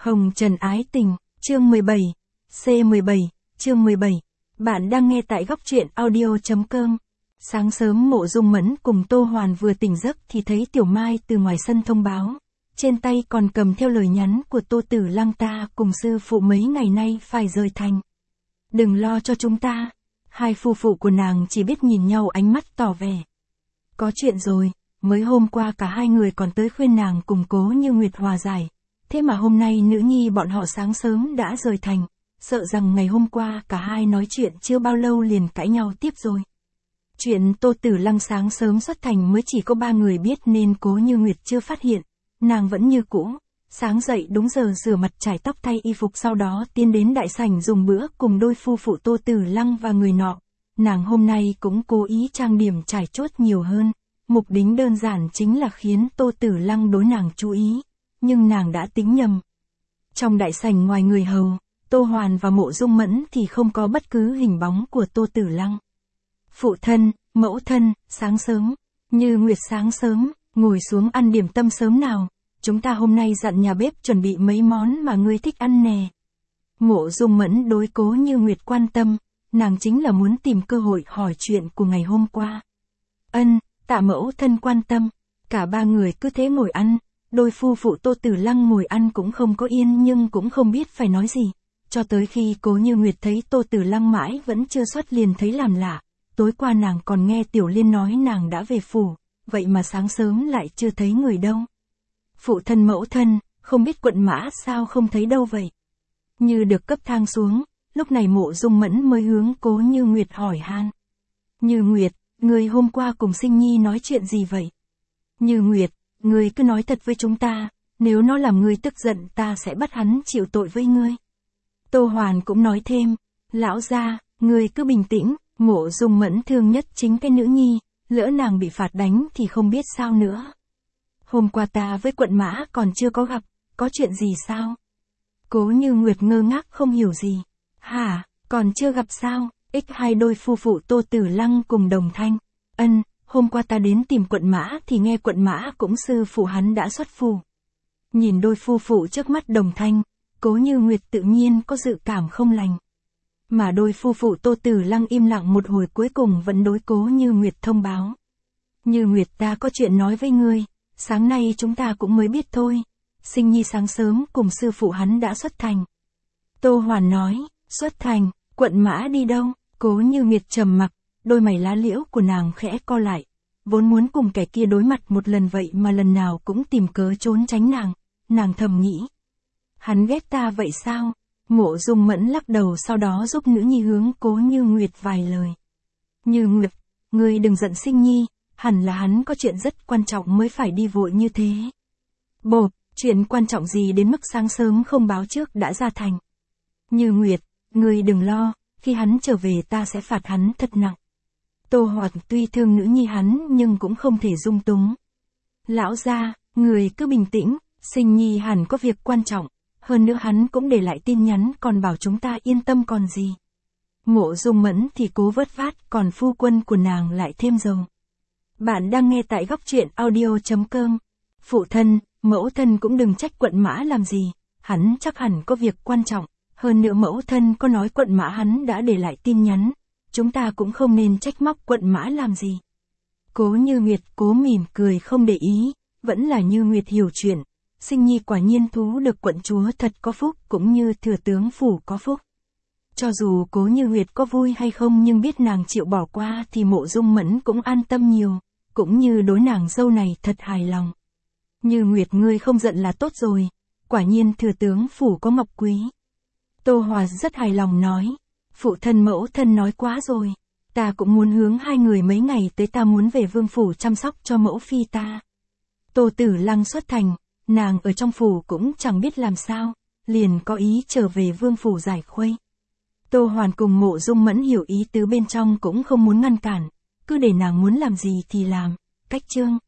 Hồng Trần ái tình, chương 17, C17, chương 17. Bạn đang nghe tại góc truyện audio.com. Sáng sớm Mộ Dung Mẫn cùng Tô Hoàn vừa tỉnh giấc thì thấy Tiểu Mai từ ngoài sân thông báo. Trên tay còn cầm theo lời nhắn của Tô Tử Lăng, ta cùng sư phụ mấy ngày nay phải rời thành. Đừng lo cho chúng ta. Hai phu phụ của nàng chỉ biết nhìn nhau, ánh mắt tỏ vẻ. Có chuyện rồi, mới hôm qua cả hai người còn tới khuyên nàng cùng Cố Như Nguyệt hòa giải. Thế mà hôm nay nữ nhi bọn họ sáng sớm đã rời thành, sợ rằng ngày hôm qua cả hai nói chuyện chưa bao lâu liền cãi nhau tiếp rồi. Chuyện Tô Tử Lăng sáng sớm xuất thành mới chỉ có 3 người biết nên Cố Như Nguyệt chưa phát hiện, nàng vẫn như cũ, sáng dậy đúng giờ rửa mặt chải tóc thay y phục, sau đó tiến đến đại sảnh dùng bữa cùng đôi phu phụ Tô Tử Lăng và người nọ. Nàng hôm nay cũng cố ý trang điểm trải chuốt nhiều hơn, mục đích đơn giản chính là khiến Tô Tử Lăng đối nàng chú ý. Nhưng nàng đã tính nhầm. Trong đại sảnh ngoài người hầu, Tô Hoàn và Mộ Dung Mẫn thì không có bất cứ hình bóng của Tô Tử Lăng. Phụ thân, mẫu thân, sáng sớm, Như Nguyệt sáng sớm, ngồi xuống ăn điểm tâm sớm nào, chúng ta hôm nay dặn nhà bếp chuẩn bị mấy món mà ngươi thích ăn nè. Mộ Dung Mẫn đối Cố Như Nguyệt quan tâm, nàng chính là muốn tìm cơ hội hỏi chuyện của ngày hôm qua. Tạ mẫu thân quan tâm, cả 3 người cứ thế ngồi ăn. Đôi phu phụ Tô Tử Lăng ngồi ăn cũng không có yên nhưng cũng không biết phải nói gì. Cho tới khi Cố Như Nguyệt thấy Tô Tử Lăng mãi vẫn chưa xuất liền thấy làm lạ. Tối qua nàng còn nghe Tiểu Liên nói nàng đã về phủ, vậy mà sáng sớm lại chưa thấy người đâu. Phụ thân mẫu thân, không biết Quận Mã sao không thấy đâu vậy? Như được cấp thang xuống, lúc này Mộ Dung Mẫn mới hướng Cố Như Nguyệt hỏi han. Như Nguyệt, người hôm qua cùng Sinh Nhi nói chuyện gì vậy? Như Nguyệt, ngươi cứ nói thật với chúng ta, nếu nó làm ngươi tức giận ta sẽ bắt hắn chịu tội với ngươi. Tô Hoàn cũng nói thêm, lão gia, ngươi cứ bình tĩnh, Mộ Dung Mẫn thương nhất chính cái nữ nhi, lỡ nàng bị phạt đánh thì không biết sao nữa. Hôm qua ta với Quận Mã còn chưa có gặp, có chuyện gì sao? Cố Như Nguyệt ngơ ngác không hiểu gì. Hả, còn chưa gặp sao? Hai đôi phu phụ Tô Tử Lăng cùng đồng thanh. Hôm qua ta đến tìm Quận Mã thì nghe Quận Mã cũng sư phụ hắn đã xuất phủ. Nhìn đôi phu phụ trước mắt đồng thanh, Cố Như Nguyệt tự nhiên có dự cảm không lành. Mà đôi phu phụ Tô Tử Lăng im lặng một hồi cuối cùng vẫn đối Cố Như Nguyệt thông báo. Như Nguyệt, ta có chuyện nói với ngươi, sáng nay chúng ta cũng mới biết thôi. Sinh Nhi sáng sớm cùng sư phụ hắn đã xuất thành. Tô Hoàn nói, xuất thành, Quận Mã đi đâu? Cố Như Nguyệt trầm mặc. Đôi mày lá liễu của nàng khẽ co lại, vốn muốn cùng kẻ kia đối mặt một lần vậy mà lần nào cũng tìm cớ trốn tránh nàng thầm nghĩ. Hắn ghét ta vậy sao? Mộ Dung Mẫn lắc đầu, sau đó giúp nữ nhi hướng Cố Như Nguyệt vài lời. Như Nguyệt, ngươi đừng giận Sinh Nhi, hẳn là hắn có chuyện rất quan trọng mới phải đi vội như thế. Bộp, chuyện quan trọng gì đến mức sáng sớm không báo trước đã ra thành. Như Nguyệt, ngươi đừng lo, khi hắn trở về ta sẽ phạt hắn thật nặng. Tô Hoạt tuy thương nữ nhi hắn nhưng cũng không thể dung túng. Lão gia, người cứ bình tĩnh, Sinh Nhi hẳn có việc quan trọng, hơn nữa hắn cũng để lại tin nhắn còn bảo chúng ta yên tâm còn gì. Mộ Dung Mẫn thì cố vớt vát, còn phu quân của nàng lại thêm dầu. Bạn đang nghe tại góc truyện audio.com. Phụ thân, mẫu thân cũng đừng trách Quận Mã làm gì, hắn chắc hẳn có việc quan trọng, hơn nữa mẫu thân có nói Quận Mã hắn đã để lại tin nhắn. Chúng ta cũng không nên trách móc Quận Mã làm gì. Cố Như Nguyệt cố mỉm cười không để ý, vẫn là Như Nguyệt hiểu chuyện. Sinh Nhi quả nhiên thú được quận chúa thật có phúc, cũng như thừa tướng phủ có phúc. Cho dù Cố Như Nguyệt có vui hay không nhưng biết nàng chịu bỏ qua thì Mộ Dung Mẫn cũng an tâm nhiều, cũng như đối nàng dâu này thật hài lòng. Như Nguyệt, ngươi không giận là tốt rồi, quả nhiên thừa tướng phủ có ngọc quý. Tô Hòa rất hài lòng nói. Phụ thân mẫu thân nói quá rồi, ta cũng muốn hướng hai người mấy ngày tới ta muốn về vương phủ chăm sóc cho mẫu phi ta. Tô Tử Lăng xuất thành, nàng ở trong phủ cũng chẳng biết làm sao, liền có ý trở về vương phủ giải khuây. Tô Hoàn cùng Mộ Dung Mẫn hiểu ý tứ bên trong cũng không muốn ngăn cản, cứ để nàng muốn làm gì thì làm, cách chương.